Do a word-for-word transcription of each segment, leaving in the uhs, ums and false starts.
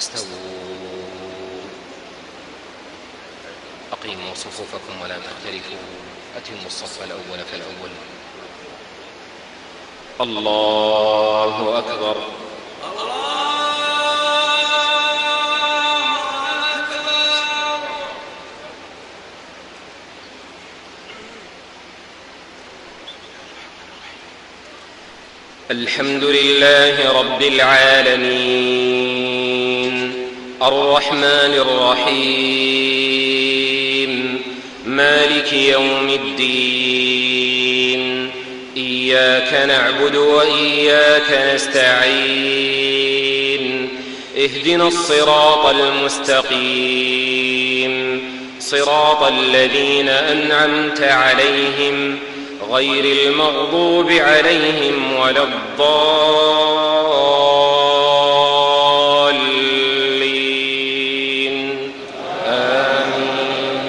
استووا. أقيموا صفوفكم ولا تختلفوا. أتموا الصف الأول فالأول. الله أكبر. الحمد لله رب العالمين الرحمن الرحيم مالك يوم الدين إياك نعبد وإياك نستعين اهدنا الصراط المستقيم صراط الذين أنعمت عليهم غير المغضوب عليهم ولا الضالين آمين.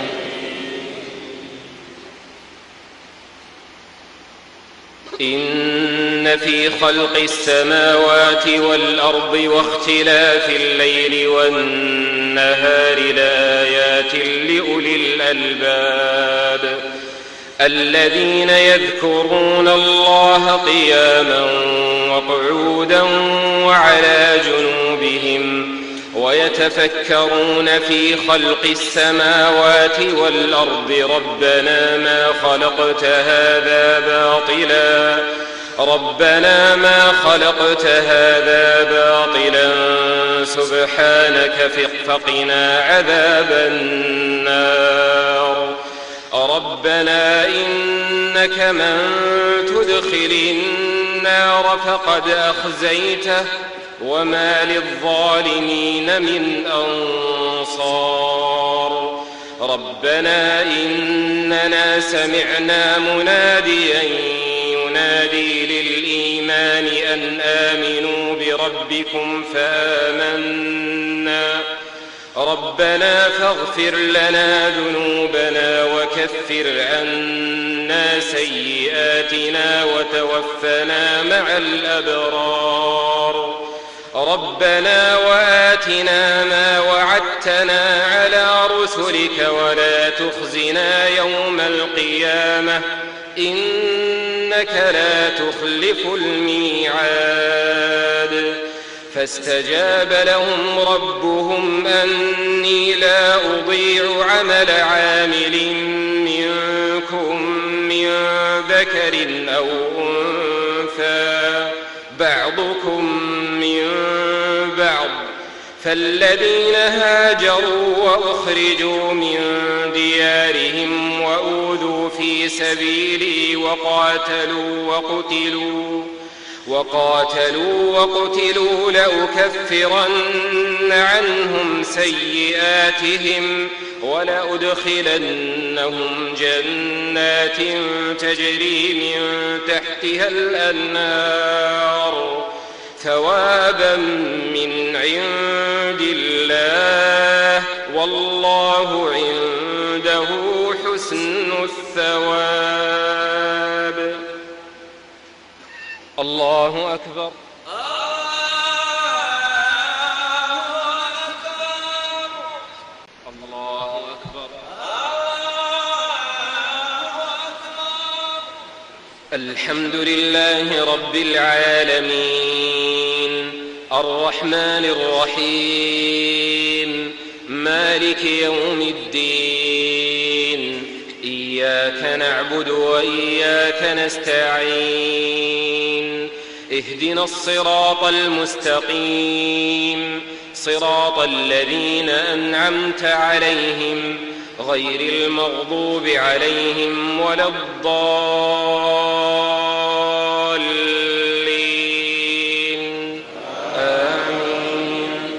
إن في خلق السماوات والأرض واختلاف الليل والنهار لآيات لأولي الألباب الذين يذكرون الله قياما وقعودا وعلى جنوبهم ويتفكرون في خلق السماوات والأرض ربنا ما خلقت هذا باطلا ربنا ما خلقت هذا باطلا سبحانك فقنا عذاب النار. ربنا إنك من تدخل النار فقد أخزيته وما للظالمين من أنصار. ربنا إننا سمعنا مناديا ينادي للإيمان أن آمنوا بربكم فآمنا ربنا فاغفر لنا ذنوبنا وكفر عنا سيئاتنا وتوفنا مع الأبرار. ربنا وآتنا ما وعدتنا على رسلك ولا تخزنا يوم القيامة إنك لا تخلف الميعاد. فاستجاب لهم ربهم أني لا أضيع عمل عامل منكم من ذكر أو أنثى بعضكم من بعض فالذين هاجروا وأخرجوا من ديارهم وأوذوا في سبيلي وقاتلوا وقتلوا وقاتلوا وقتلوا لأكفرن عنهم سيئاتهم ولأدخلنهم جنات تجري من تحتها الأنهار ثوابا من عند الله والله عنده حسن الثواب. الله أكبر. الله أكبر. الحمد لله رب العالمين الرحمن الرحيم مالك يوم الدين إياك نعبد وإياك نستعين اهدنا الصراط المستقيم صراط الذين أنعمت عليهم غير المغضوب عليهم ولا الضالين آمين.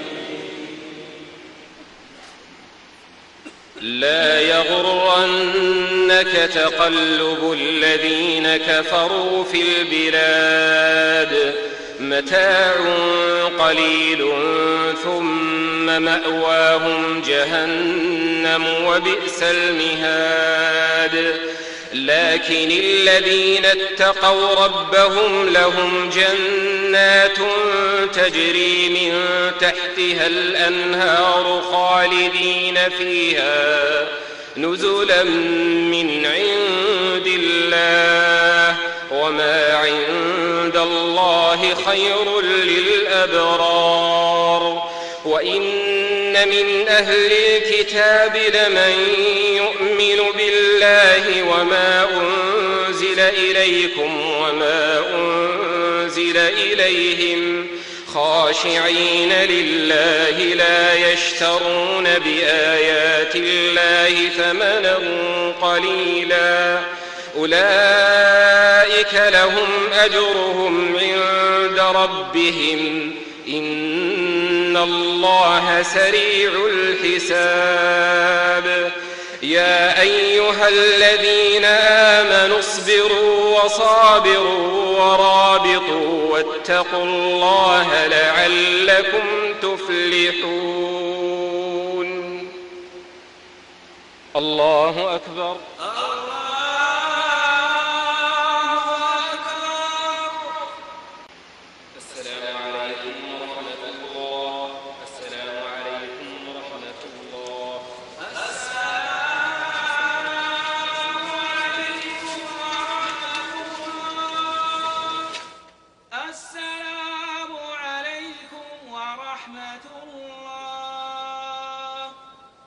لا يغرنك تقلب الذين كفروا في البلاد متاع قليل ثم مأواهم جهنم وبئس المهاد. لكن الذين اتقوا ربهم لهم جنات تجري من تحتها الأنهار خالدين فيها نزلا من عند الله وما عند الله خير للأبرار. وإن من أهل الكتاب لمن يؤمن بالله وما أنزل إليكم وما أنزل إليهم خاشعين لله لا يشترون بآيات الله ثمنا قليلا أولئك لهم أجرهم عند ربهم إن الله سريع الحساب. يا أيها الذين آمنوا اصبروا وصابروا ورابطوا واتقوا الله لعلكم تفلحون. الله أكبر.